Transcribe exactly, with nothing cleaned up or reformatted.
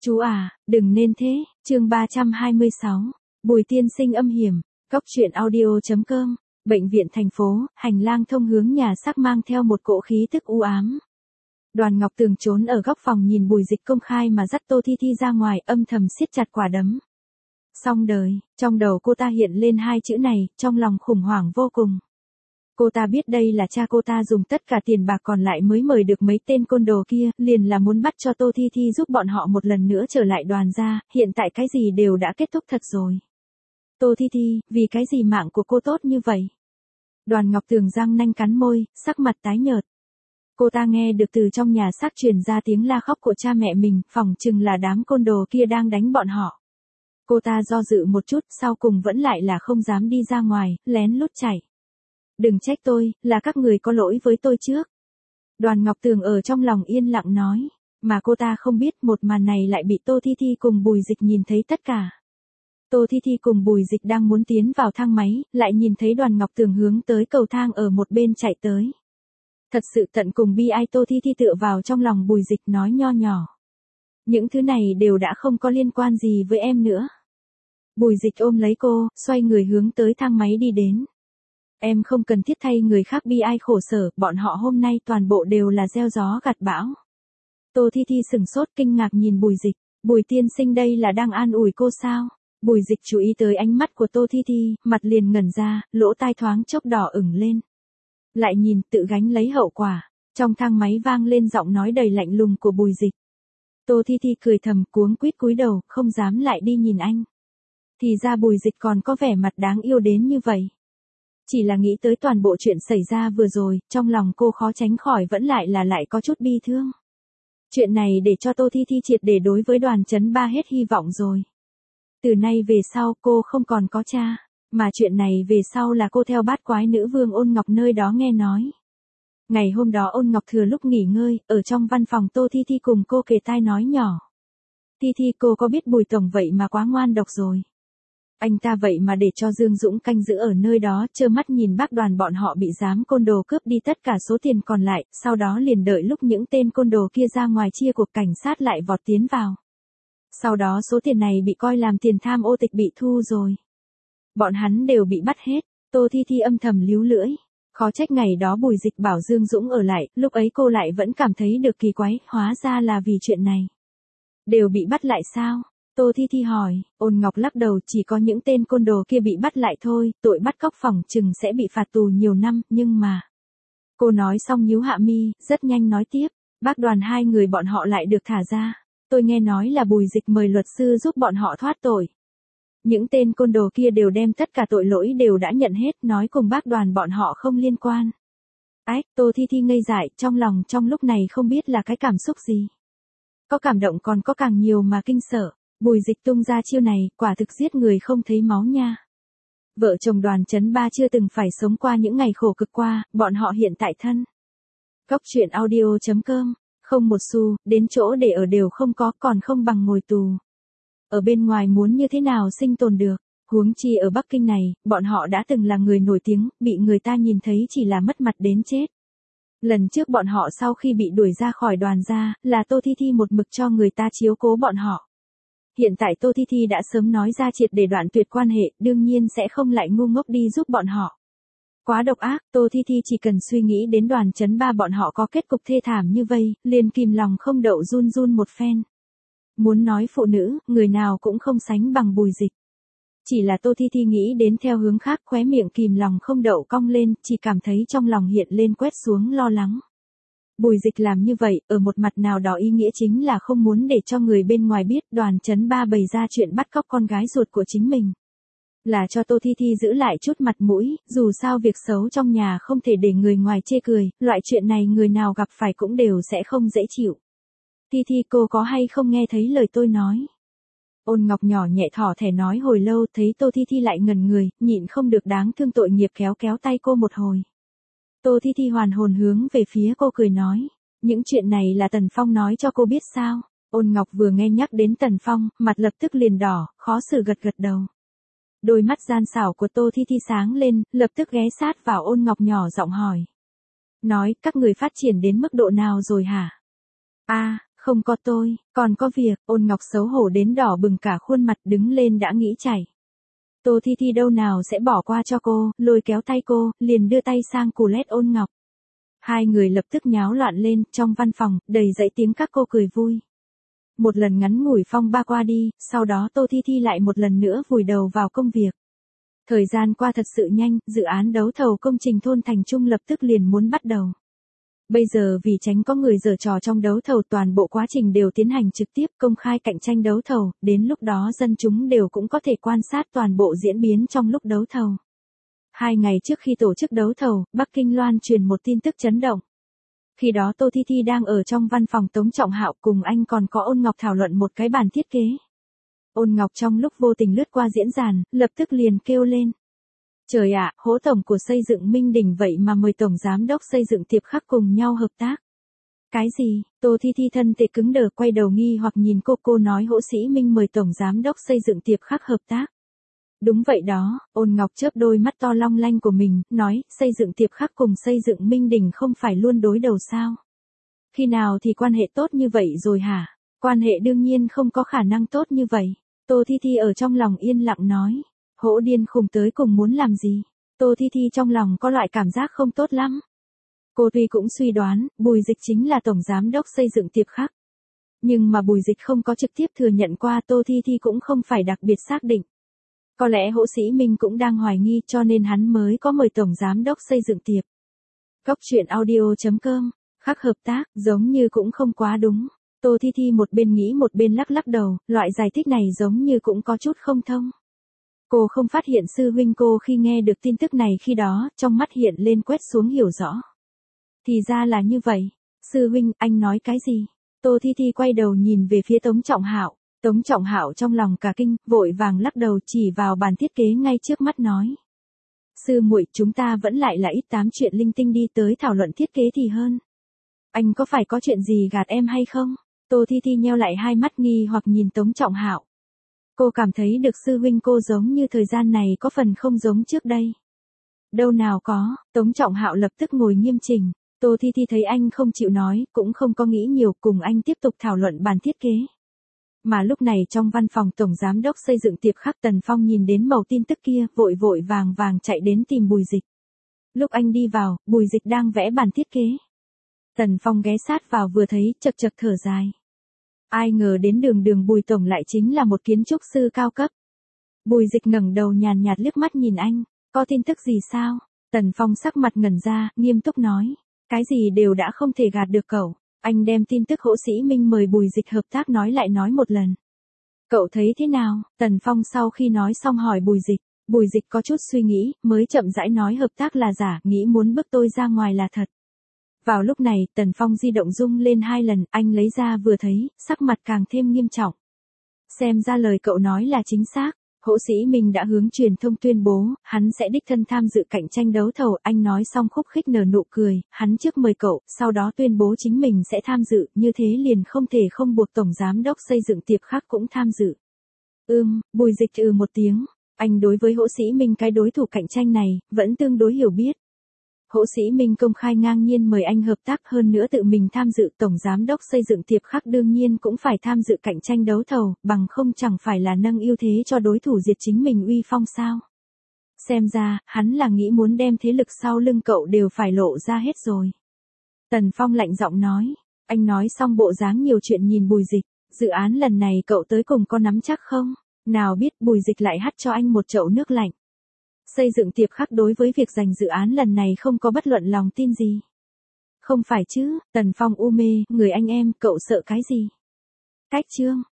Chú à, đừng nên thế, chương ba trăm hai mươi sáu, Bùi tiên sinh âm hiểm, cốc truyện audio.com, bệnh viện thành phố, hành lang thông hướng nhà xác mang theo một cỗ khí tức u ám. Đoàn Ngọc Tường trốn ở góc phòng nhìn Bùi Dịch công khai mà dắt Tô Thi Thi ra ngoài, âm thầm siết chặt quả đấm. Xong đời, trong đầu cô ta hiện lên hai chữ này, trong lòng khủng hoảng vô cùng. Cô ta biết đây là cha cô ta dùng tất cả tiền bạc còn lại mới mời được mấy tên côn đồ kia, liền là muốn bắt cho Tô Thi Thi giúp bọn họ một lần nữa trở lại Đoàn gia, hiện tại cái gì đều đã kết thúc thật rồi. Tô Thi Thi, vì cái gì mạng của cô tốt như vậy? Đoàn Ngọc Tường răng nanh cắn môi, sắc mặt tái nhợt. Cô ta nghe được từ trong nhà xác truyền ra tiếng la khóc của cha mẹ mình, phỏng chừng là đám côn đồ kia đang đánh bọn họ. Cô ta do dự một chút, sau cùng vẫn lại là không dám đi ra ngoài, lén lút chạy. Đừng trách tôi, là các người có lỗi với tôi trước. Đoàn Ngọc Tường ở trong lòng yên lặng nói, mà cô ta không biết một màn này lại bị Tô Thi Thi cùng Bùi Dịch nhìn thấy tất cả. Tô Thi Thi cùng Bùi Dịch đang muốn tiến vào thang máy, lại nhìn thấy Đoàn Ngọc Tường hướng tới cầu thang ở một bên chạy tới. Thật sự tận cùng bi ai. Tô Thi Thi tựa vào trong lòng Bùi Dịch nói nho nhỏ. Những thứ này đều đã không có liên quan gì với em nữa. Bùi Dịch ôm lấy cô, xoay người hướng tới thang máy đi đến. Em không cần thiết thay người khác bi ai khổ sở, bọn họ hôm nay toàn bộ đều là gieo gió gặt bão. Tô Thi Thi sừng sốt kinh ngạc nhìn Bùi Dịch, Bùi tiên sinh đây là đang an ủi cô sao? Bùi Dịch chú ý tới ánh mắt của Tô Thi Thi, mặt liền ngẩn ra, lỗ tai thoáng chốc đỏ ửng lên. Lại nhìn, tự gánh lấy hậu quả, trong thang máy vang lên giọng nói đầy lạnh lùng của Bùi Dịch. Tô Thi Thi cười thầm, cuống quýt cúi đầu, không dám lại đi nhìn anh. Thì ra Bùi Dịch còn có vẻ mặt đáng yêu đến như vậy. Chỉ là nghĩ tới toàn bộ chuyện xảy ra vừa rồi, trong lòng cô khó tránh khỏi vẫn lại là lại có chút bi thương. Chuyện này để cho Tô Thi Thi triệt để đối với Đoàn Chấn Ba hết hy vọng rồi. Từ nay về sau cô không còn có cha, mà chuyện này về sau là cô theo bát quái nữ vương Ôn Ngọc nơi đó nghe nói. Ngày hôm đó Ôn Ngọc thừa lúc nghỉ ngơi, ở trong văn phòng Tô Thi Thi cùng cô kề tai nói nhỏ. Thi Thi, cô có biết Bùi tổng vậy mà quá ngoan độc rồi. Anh ta vậy mà để cho Dương Dũng canh giữ ở nơi đó, trơ mắt nhìn bác Đoàn bọn họ bị giám côn đồ cướp đi tất cả số tiền còn lại, sau đó liền đợi lúc những tên côn đồ kia ra ngoài chia cuộc, cảnh sát lại vọt tiến vào. Sau đó số tiền này bị coi làm tiền tham ô tịch bị thu rồi. Bọn hắn đều bị bắt hết. Tô Thi Thi âm thầm líu lưỡi. Khó trách ngày đó Bùi Dịch bảo Dương Dũng ở lại, lúc ấy cô lại vẫn cảm thấy được kỳ quái, hóa ra là vì chuyện này. Đều bị bắt lại sao? Tô Thi Thi hỏi. Ôn Ngọc lắc đầu, chỉ có những tên côn đồ kia bị bắt lại thôi, tội bắt cóc phỏng chừng sẽ bị phạt tù nhiều năm, nhưng mà... Cô nói xong nhíu hạ mi, rất nhanh nói tiếp, bác Đoàn hai người bọn họ lại được thả ra. Tôi nghe nói là Bùi Dịch mời luật sư giúp bọn họ thoát tội. Những tên côn đồ kia đều đem tất cả tội lỗi đều đã nhận hết, nói cùng bác Đoàn bọn họ không liên quan. Ách, Tô Thi Thi ngây dại, trong lòng trong lúc này không biết là cái cảm xúc gì. Có cảm động còn có càng nhiều mà kinh sợ. Bùi Dịch tung ra chiêu này, quả thực giết người không thấy máu nha. Vợ chồng Đoàn Chấn Ba chưa từng phải sống qua những ngày khổ cực qua, bọn họ hiện tại thân. Cốc truyện audio.com, không một xu, đến chỗ để ở đều không có, còn không bằng ngồi tù. Ở bên ngoài muốn như thế nào sinh tồn được, huống chi ở Bắc Kinh này, bọn họ đã từng là người nổi tiếng, bị người ta nhìn thấy chỉ là mất mặt đến chết. Lần trước bọn họ sau khi bị đuổi ra khỏi Đoàn gia, là Tô Thi Thi một mực cho người ta chiếu cố bọn họ. Hiện tại Tô Thi Thi đã sớm nói ra triệt để đoạn tuyệt quan hệ, đương nhiên sẽ không lại ngu ngốc đi giúp bọn họ. Quá độc ác, Tô Thi Thi chỉ cần suy nghĩ đến Đoàn Chấn Ba bọn họ có kết cục thê thảm như vây, liền kìm lòng không đậu run run một phen. Muốn nói phụ nữ, người nào cũng không sánh bằng Bùi Dịch. Chỉ là Tô Thi Thi nghĩ đến theo hướng khác, khóe miệng kìm lòng không đậu cong lên, chỉ cảm thấy trong lòng hiện lên quét xuống lo lắng. Bùi Dịch làm như vậy, ở một mặt nào đó ý nghĩa chính là không muốn để cho người bên ngoài biết Đoàn Chấn Ba bày ra chuyện bắt cóc con gái ruột của chính mình. Là cho Tô Thi Thi giữ lại chút mặt mũi, dù sao việc xấu trong nhà không thể để người ngoài chê cười, loại chuyện này người nào gặp phải cũng đều sẽ không dễ chịu. Thi Thi, cô có hay không nghe thấy lời tôi nói? Ôn Ngọc nhỏ nhẹ thỏ thẻ nói hồi lâu, thấy Tô Thi Thi lại ngẩn người, nhịn không được đáng thương tội nghiệp kéo kéo tay cô một hồi. Tô Thi Thi hoàn hồn hướng về phía cô cười nói, những chuyện này là Tần Phong nói cho cô biết sao? Ôn Ngọc vừa nghe nhắc đến Tần Phong, mặt lập tức liền đỏ, khó xử gật gật đầu. Đôi mắt gian xảo của Tô Thi Thi sáng lên, lập tức ghé sát vào Ôn Ngọc nhỏ giọng hỏi. Nói, các người phát triển đến mức độ nào rồi hả? À, Không có tôi, còn có việc, Ôn Ngọc xấu hổ đến đỏ bừng cả khuôn mặt đứng lên đã nghĩ chạy. Tô Thi Thi đâu nào sẽ bỏ qua cho cô, lôi kéo tay cô, liền đưa tay sang cù lét Ôn Ngọc. Hai người lập tức nháo loạn lên, trong văn phòng, đầy dãy tiếng các cô cười vui. Một lần ngắn ngủi phong ba qua đi, sau đó Tô Thi Thi lại một lần nữa vùi đầu vào công việc. Thời gian qua thật sự nhanh, dự án đấu thầu công trình thôn Thành Trung lập tức liền muốn bắt đầu. Bây giờ vì tránh có người giở trò trong đấu thầu, toàn bộ quá trình đều tiến hành trực tiếp công khai cạnh tranh đấu thầu, đến lúc đó dân chúng đều cũng có thể quan sát toàn bộ diễn biến trong lúc đấu thầu. Hai ngày trước khi tổ chức đấu thầu, Bắc Kinh loan truyền một tin tức chấn động. Khi đó Tô Thi Thi đang ở trong văn phòng Tống Trọng Hạo, cùng anh còn có Ôn Ngọc thảo luận một cái bản thiết kế. Ôn Ngọc trong lúc vô tình lướt qua diễn đàn, lập tức liền kêu lên. Trời ạ, Hỗ tổng của xây dựng Minh Đỉnh vậy mà mời tổng giám đốc xây dựng Tiệp Khắc cùng nhau hợp tác. Cái gì? Tô Thi Thi thân thể cứng đờ, quay đầu nghi hoặc nhìn cô, cô nói Hỗ Sĩ Minh mời tổng giám đốc xây dựng Tiệp Khắc hợp tác. Đúng vậy đó, Ôn Ngọc chớp đôi mắt to long lanh của mình, nói, xây dựng Tiệp Khắc cùng xây dựng Minh Đỉnh không phải luôn đối đầu sao? Khi nào thì quan hệ tốt như vậy rồi hả? Quan hệ đương nhiên không có khả năng tốt như vậy. Tô Thi Thi ở trong lòng yên lặng nói. Hỗ điên khùng tới cùng muốn làm gì? Tô Thi Thi trong lòng có loại cảm giác không tốt lắm. Cô tuy cũng suy đoán, Bùi Dịch chính là tổng giám đốc xây dựng Tiệp Khắc. Nhưng mà Bùi Dịch không có trực tiếp thừa nhận qua, Tô Thi Thi cũng không phải đặc biệt xác định. Có lẽ Hỗ Sĩ Minh cũng đang hoài nghi, cho nên hắn mới có mời tổng giám đốc xây dựng Tiệp Cốc truyện audio chấm com. Khắc hợp tác, giống như cũng không quá đúng. Tô Thi Thi một bên nghĩ một bên lắc lắc đầu, loại giải thích này giống như cũng có chút không thông. Cô không phát hiện sư huynh cô khi nghe được tin tức này khi đó, trong mắt hiện lên quét xuống hiểu rõ. Thì ra là như vậy. Sư huynh, anh nói cái gì? Tô Thi Thi quay đầu nhìn về phía Tống Trọng Hạo. Tống Trọng Hạo trong lòng cả kinh, vội vàng lắc đầu chỉ vào bàn thiết kế ngay trước mắt nói. Sư muội, chúng ta vẫn lại là ít tám chuyện linh tinh đi tới thảo luận thiết kế thì hơn. Anh có phải có chuyện gì gạt em hay không? Tô Thi Thi nheo lại hai mắt nghi hoặc nhìn Tống Trọng Hạo. Cô cảm thấy được sư huynh cô giống như thời gian này có phần không giống trước đây. Đâu nào có, Tống Trọng Hạo lập tức ngồi nghiêm chỉnh. Tô Thi Thi thấy anh không chịu nói, cũng không có nghĩ nhiều, cùng anh tiếp tục thảo luận bàn thiết kế. Mà lúc này trong văn phòng tổng giám đốc xây dựng Tiệp Khắc, Tần Phong nhìn đến mẩu tin tức kia, vội vội vàng vàng chạy đến tìm Bùi Dịch. Lúc anh đi vào, Bùi Dịch đang vẽ bản thiết kế. Tần Phong ghé sát vào vừa thấy, chật chật thở dài. Ai ngờ đến đường đường Bùi tổng lại chính là một kiến trúc sư cao cấp. Bùi Dịch ngẩng đầu nhàn nhạt liếc mắt nhìn anh, có tin tức gì sao? Tần Phong sắc mặt ngẩn ra, nghiêm túc nói, cái gì đều đã không thể gạt được cậu. Anh đem tin tức Hỗ Sĩ Minh mời Bùi Dịch hợp tác nói lại nói một lần. Cậu thấy thế nào? Tần Phong sau khi nói xong hỏi Bùi Dịch. Bùi Dịch có chút suy nghĩ, mới chậm rãi nói hợp tác là giả, nghĩ muốn bức tôi ra ngoài là thật. Vào lúc này, Tần Phong di động rung lên hai lần, anh lấy ra vừa thấy, sắc mặt càng thêm nghiêm trọng. Xem ra lời cậu nói là chính xác. Hỗ Sĩ Minh đã hướng truyền thông tuyên bố, hắn sẽ đích thân tham dự cạnh tranh đấu thầu. Anh nói xong khúc khích nở nụ cười, hắn trước mời cậu, sau đó tuyên bố chính mình sẽ tham dự, như thế liền không thể không buộc tổng giám đốc xây dựng Tiệp Khắc cũng tham dự. Ừm, Bùi Dịch ừ một tiếng, anh đối với Hỗ Sĩ Minh cái đối thủ cạnh tranh này, vẫn tương đối hiểu biết. Hỗ Sĩ Minh công khai ngang nhiên mời anh hợp tác, hơn nữa tự mình tham dự, tổng giám đốc xây dựng Tiệp Khắc đương nhiên cũng phải tham dự cạnh tranh đấu thầu, bằng không chẳng phải là nâng ưu thế cho đối thủ diệt chính mình uy phong sao. Xem ra, hắn là nghĩ muốn đem thế lực sau lưng cậu đều phải lộ ra hết rồi. Tần Phong lạnh giọng nói, anh nói xong bộ dáng nhiều chuyện nhìn Bùi Dịch, dự án lần này cậu tới cùng có nắm chắc không? Nào biết Bùi Dịch lại hắt cho anh một chậu nước lạnh. Xây dựng Tiệp Khắc đối với việc giành dự án lần này không có bất luận lòng tin gì. Không phải chứ, Tần Phong u mê, người anh em, cậu sợ cái gì? Cách chương.